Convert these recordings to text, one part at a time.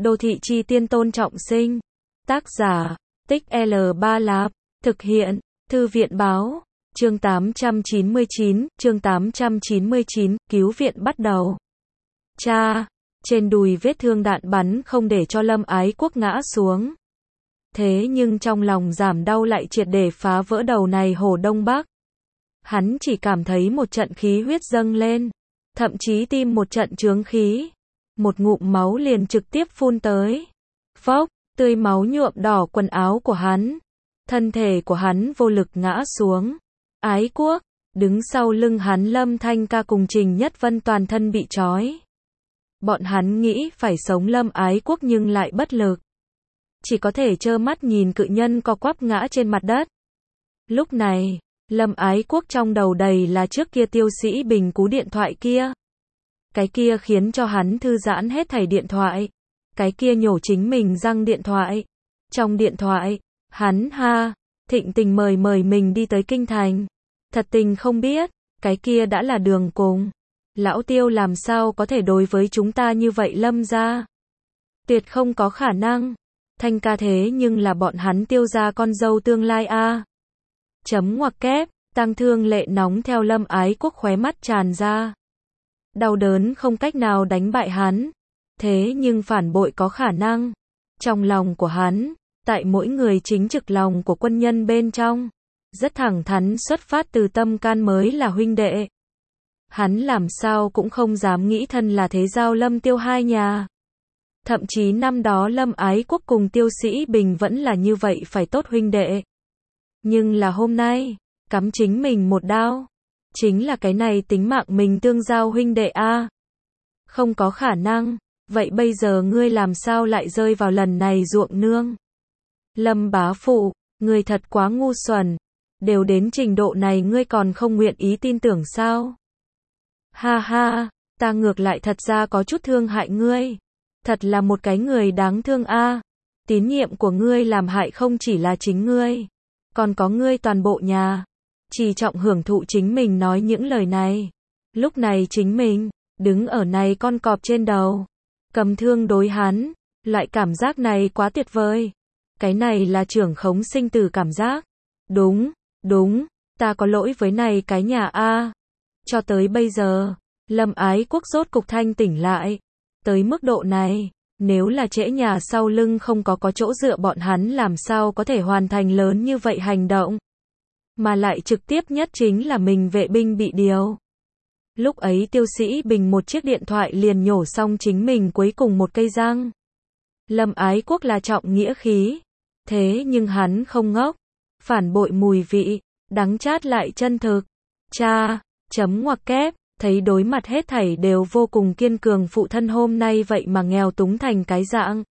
Đô thị chi tiên Tôn Trọng Sinh. Tác giả, Tích L Ba Lạp. Thực hiện, Thư viện báo. Chương 899, cứu viện bắt đầu. Cha, trên đùi vết thương đạn bắn không để cho Lâm Ái Quốc ngã xuống. Thế nhưng trong lòng giảm đau lại triệt để phá vỡ đầu này Hồ Đông Bắc. Hắn chỉ cảm thấy một trận khí huyết dâng lên, thậm chí tim một trận chướng khí. Một ngụm máu liền trực tiếp phun tới. Phốc, tươi máu nhuộm đỏ quần áo của hắn. Thân thể của hắn vô lực ngã xuống. Ái Quốc, đứng sau lưng hắn Lâm Thanh Ca cùng Trình Nhất Vân toàn thân bị trói. Bọn hắn nghĩ phải sống Lâm Ái Quốc nhưng lại bất lực. Chỉ có thể trơ mắt nhìn cự nhân co quắp ngã trên mặt đất. Lúc này, Lâm Ái Quốc trong đầu đầy là trước kia Tiêu Sĩ Bình cú điện thoại kia. Cái kia khiến cho hắn thư giãn hết thảy điện thoại. Cái kia nhổ chính mình răng điện thoại. Trong điện thoại, hắn thịnh tình mời mình đi tới Kinh Thành. Thật tình không biết, cái kia đã là đường cùng. Lão Tiêu làm sao có thể đối với chúng ta như vậy Lâm gia? Tuyệt không có khả năng. Thanh Ca thế nhưng là bọn hắn Tiêu gia con dâu tương lai a. Chấm ngoặc kép, tang thương lệ nóng theo Lâm Ái Quốc khóe mắt tràn ra. Đau đớn không cách nào đánh bại hắn. Thế nhưng phản bội có khả năng. Trong lòng của hắn, tại mỗi người chính trực lòng của quân nhân bên trong, rất thẳng thắn xuất phát từ tâm can mới là huynh đệ. Hắn làm sao cũng không dám nghĩ thân là thế giao Lâm Tiêu hai nhà. Thậm chí năm đó Lâm Ái Quốc cùng Tiêu Sĩ Bình vẫn là như vậy phải tốt huynh đệ. Nhưng là hôm nay, cắm chính mình một đao. Chính là cái này tính mạng mình tương giao huynh đệ a. Không có khả năng, vậy bây giờ ngươi làm sao lại rơi vào lần này ruộng nương? Lâm bá phụ, ngươi thật quá ngu xuẩn. Đều đến trình độ này ngươi còn không nguyện ý tin tưởng sao? Ha ha, ta ngược lại thật ra có chút thương hại ngươi. Thật là một cái người đáng thương a. Tín nhiệm của ngươi làm hại không chỉ là chính ngươi, còn có ngươi toàn bộ nhà. Chỉ trọng hưởng thụ chính mình nói những lời này. Lúc này chính mình, đứng ở này con cọp trên đầu. Cầm thương đối hắn. Loại cảm giác này quá tuyệt vời. Cái này là trưởng khống sinh tử cảm giác. Đúng, ta có lỗi với này cái nhà a. Cho tới bây giờ, Lâm Ái Quốc rốt cục thanh tỉnh lại. Tới mức độ này, nếu là trễ nhà sau lưng không có chỗ dựa bọn hắn làm sao có thể hoàn thành lớn như vậy hành động. Mà lại trực tiếp nhất chính là mình vệ binh bị điều. Lúc ấy Tiêu Sĩ Bình một chiếc điện thoại liền nhổ xong chính mình cuối cùng một cây răng. Lâm Ái Quốc là trọng nghĩa khí. Thế nhưng hắn không ngốc. Phản bội mùi vị, đắng chát lại chân thực. Cha, chấm ngoặc kép, thấy đối mặt hết thảy đều vô cùng kiên cường phụ thân hôm nay vậy mà nghèo túng thành cái dạng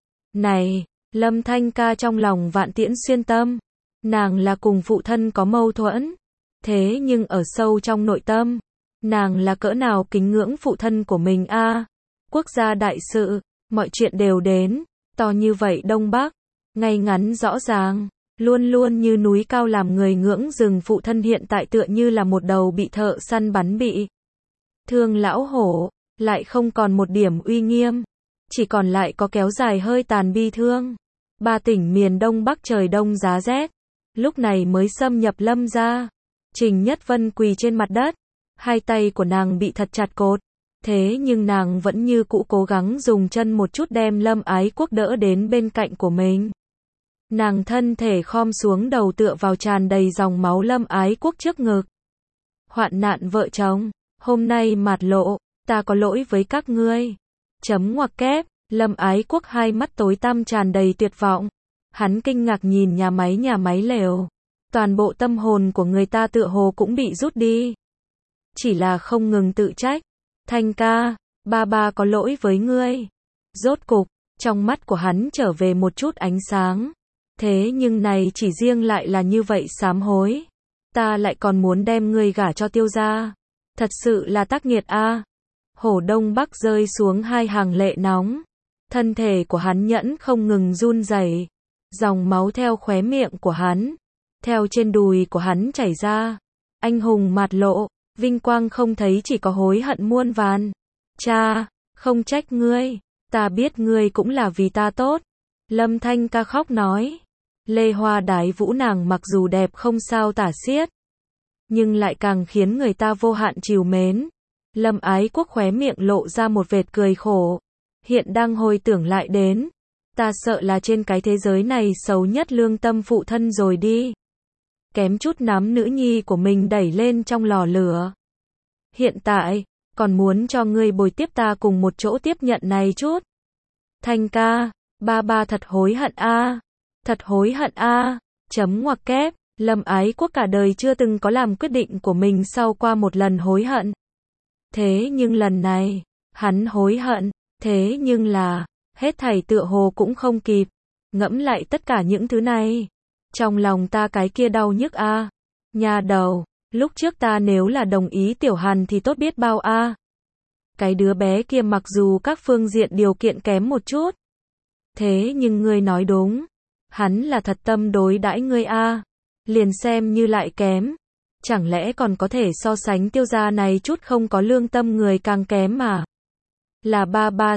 này. Lâm Thanh Ca trong lòng vạn tiễn xuyên tâm. Nàng là cùng phụ thân có mâu thuẫn. Thế nhưng ở sâu trong nội tâm, nàng là cỡ nào kính ngưỡng phụ thân của mình a. Quốc gia đại sự, mọi chuyện đều đến, to như vậy Đông Bắc, ngay ngắn rõ ràng, luôn luôn như núi cao làm người ngưỡng rừng phụ thân hiện tại tựa như là một đầu bị thợ săn bắn bị thương lão hổ, lại không còn một điểm uy nghiêm, chỉ còn lại có kéo dài hơi tàn bi thương. Ba tỉnh miền Đông Bắc trời đông giá rét, lúc này mới xâm nhập Lâm gia. Trình Nhất Vân quỳ trên mặt đất, hai tay của nàng bị thật chặt cột, thế nhưng nàng vẫn như cũ cố gắng dùng chân một chút đem Lâm Ái Quốc đỡ đến bên cạnh của mình. Nàng thân thể khom xuống đầu tựa vào tràn đầy dòng máu Lâm Ái Quốc trước ngực. Hoạn nạn vợ chồng, hôm nay mạt lộ, ta có lỗi với các ngươi. Chấm ngoặc kép, Lâm Ái Quốc hai mắt tối tăm tràn đầy tuyệt vọng. Hắn kinh ngạc nhìn nhà máy lều. Toàn bộ tâm hồn của người ta tựa hồ cũng bị rút đi. Chỉ là không ngừng tự trách. Thanh ca, ba có lỗi với ngươi. Rốt cục, trong mắt của hắn trở về một chút ánh sáng. Thế nhưng này chỉ riêng lại là như vậy sám hối. Ta lại còn muốn đem ngươi gả cho Tiêu gia. Thật sự là tác nghiệt a. Hồ Đông Bắc rơi xuống hai hàng lệ nóng. Thân thể của hắn nhẫn không ngừng run rẩy. Dòng máu theo khóe miệng của hắn, theo trên đùi của hắn chảy ra. Anh hùng mạt lộ, vinh quang không thấy chỉ có hối hận muôn vàn. Cha, không trách ngươi. Ta biết ngươi cũng là vì ta tốt. Lâm Thanh Ca khóc nói. Lê Hoa Đái Vũ nàng mặc dù đẹp không sao tả xiết, nhưng lại càng khiến người ta vô hạn trìu mến. Lâm Ái Quốc khóe miệng lộ ra một vệt cười khổ. Hiện đang hồi tưởng lại đến, ta sợ là trên cái thế giới này xấu nhất lương tâm phụ thân rồi đi. Kém chút nắm nữ nhi của mình đẩy lên trong lò lửa. Hiện tại, còn muốn cho ngươi bồi tiếp ta cùng một chỗ tiếp nhận này chút. Thanh ca, ba thật hối hận a. Thật hối hận a. Chấm ngoặc kép, Lâm Ái Quốc cả đời chưa từng có làm quyết định của mình sau qua một lần hối hận. Thế nhưng lần này, hắn hối hận, thế nhưng là, hết thảy tựa hồ cũng không kịp. Ngẫm lại tất cả những thứ này, trong lòng ta cái kia đau nhức a. Nhà đầu, lúc trước ta nếu là đồng ý Tiểu Hàn thì tốt biết bao a. Cái đứa bé kia mặc dù các phương diện điều kiện kém một chút, thế nhưng ngươi nói đúng, hắn là thật tâm đối đãi ngươi a. Liền xem như lại kém, chẳng lẽ còn có thể so sánh Tiêu gia này chút không có lương tâm người càng kém mà. Là ba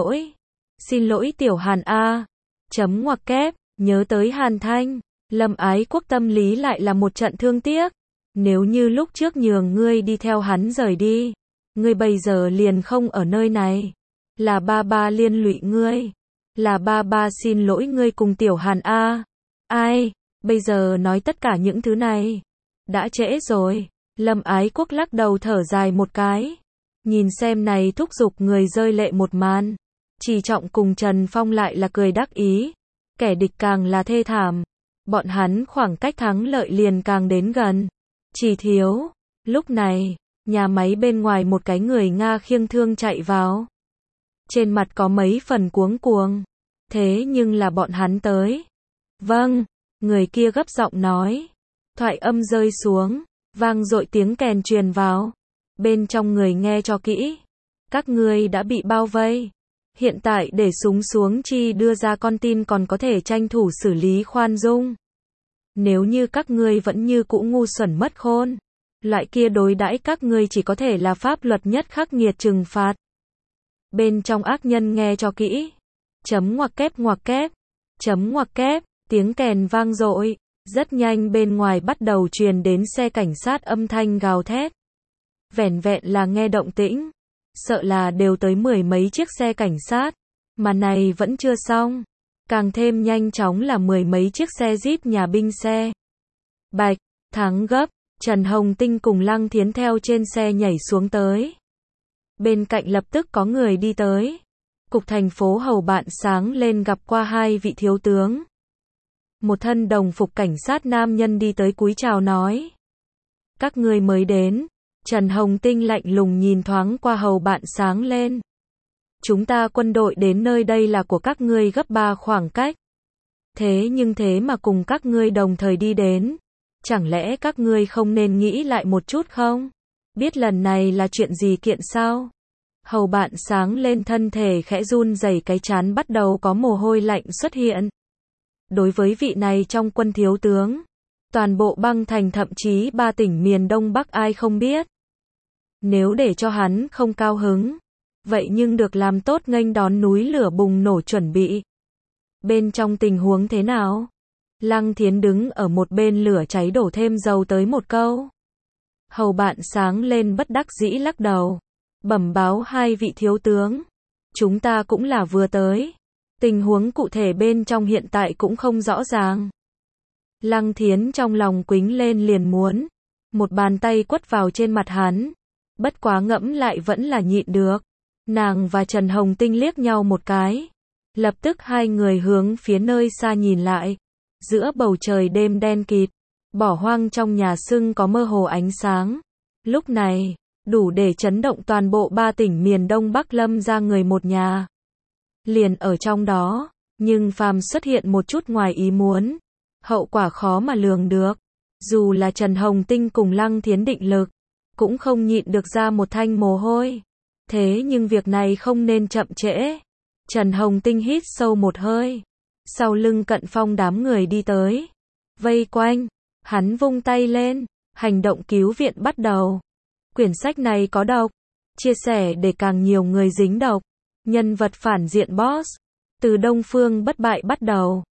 xin lỗi Tiểu Hàn a. Chấm ngoặc kép, nhớ tới Hàn Thanh, Lâm Ái Quốc tâm lý lại là một trận thương tiếc. Nếu như lúc trước nhường ngươi đi theo hắn rời đi, ngươi bây giờ liền không ở nơi này. Là ba liên lụy ngươi. Là ba xin lỗi ngươi cùng Tiểu Hàn a. Ai, bây giờ nói tất cả những thứ này, đã trễ rồi. Lâm Ái Quốc lắc đầu thở dài một cái. Nhìn xem này thúc giục người rơi lệ một màn. Chỉ Trọng cùng Trần Phong lại là cười đắc ý. Kẻ địch càng là thê thảm. Bọn hắn khoảng cách thắng lợi liền càng đến gần. Chỉ thiếu, lúc này, nhà máy bên ngoài một cái người Nga khiêng thương chạy vào. Trên mặt có mấy phần cuống cuồng. Thế nhưng là bọn hắn tới. Vâng, người kia gấp giọng nói. Thoại âm rơi xuống, vang dội tiếng kèn truyền vào. Bên trong người nghe cho kỹ. Các ngươi đã bị bao vây. Hiện tại để súng xuống chi đưa ra con tin còn có thể tranh thủ xử lý khoan dung. Nếu như các ngươi vẫn như cũ ngu xuẩn mất khôn, loại kia đối đãi các ngươi chỉ có thể là pháp luật nhất khắc nghiệt trừng phạt. Bên trong ác nhân nghe cho kỹ. Chấm ngoặc kép, chấm ngoặc kép, tiếng kèn vang dội. Rất nhanh bên ngoài bắt đầu truyền đến xe cảnh sát âm thanh gào thét. Vẻn vẹn là nghe động tĩnh, sợ là đều tới mười mấy chiếc xe cảnh sát, mà này vẫn chưa xong. Càng thêm nhanh chóng là mười mấy chiếc xe Jeep nhà binh xe. Bạch, thắng gấp, Trần Hồng Tinh cùng Lăng Thiến theo trên xe nhảy xuống tới. Bên cạnh lập tức có người đi tới. Cục thành phố hầu bạn sáng lên gặp qua hai vị thiếu tướng. Một thân đồng phục cảnh sát nam nhân đi tới cúi chào nói. Các ngươi mới đến. Trần Hồng Tinh lạnh lùng nhìn thoáng qua hầu bạn sáng lên. Chúng ta quân đội đến nơi đây là của các ngươi gấp 3 khoảng cách. Thế nhưng thế mà cùng các ngươi đồng thời đi đến. Chẳng lẽ các ngươi không nên nghĩ lại một chút không? Biết lần này là chuyện gì kiện sao? Hầu bạn sáng lên thân thể khẽ run rẩy cái trán bắt đầu có mồ hôi lạnh xuất hiện. Đối với vị này trong quân thiếu tướng, toàn bộ băng thành thậm chí 3 tỉnh miền Đông Bắc ai không biết. Nếu để cho hắn không cao hứng, vậy nhưng được làm tốt nghênh đón núi lửa bùng nổ chuẩn bị. Bên trong tình huống thế nào? Lăng Thiến đứng ở một bên lửa cháy đổ thêm dầu tới một câu. Hầu bạn sáng lên bất đắc dĩ lắc đầu. Bẩm báo hai vị thiếu tướng. Chúng ta cũng là vừa tới. Tình huống cụ thể bên trong hiện tại cũng không rõ ràng. Lăng Thiến trong lòng quĩnh lên liền muốn. Một bàn tay quất vào trên mặt hắn. Bất quá ngẫm lại vẫn là nhịn được. Nàng và Trần Hồng Tinh liếc nhau một cái. Lập tức hai người hướng phía nơi xa nhìn lại. Giữa bầu trời đêm đen kịt, bỏ hoang trong nhà sưng có mơ hồ ánh sáng. Lúc này, đủ để chấn động toàn bộ 3 tỉnh miền Đông Bắc Lâm ra người một nhà. Liền ở trong đó, nhưng phàm xuất hiện một chút ngoài ý muốn, hậu quả khó mà lường được. Dù là Trần Hồng Tinh cùng Lăng Thiến định lực, cũng không nhịn được ra một thanh mồ hôi. Thế nhưng việc này không nên chậm trễ. Trần Hồng Tinh hít sâu một hơi. Sau lưng Cận Phong đám người đi tới. Vây quanh. Hắn vung tay lên. Hành động cứu viện bắt đầu. Quyển sách này có độc. Chia sẻ để càng nhiều người dính độc. Nhân vật phản diện boss. Từ Đông Phương bất bại bắt đầu.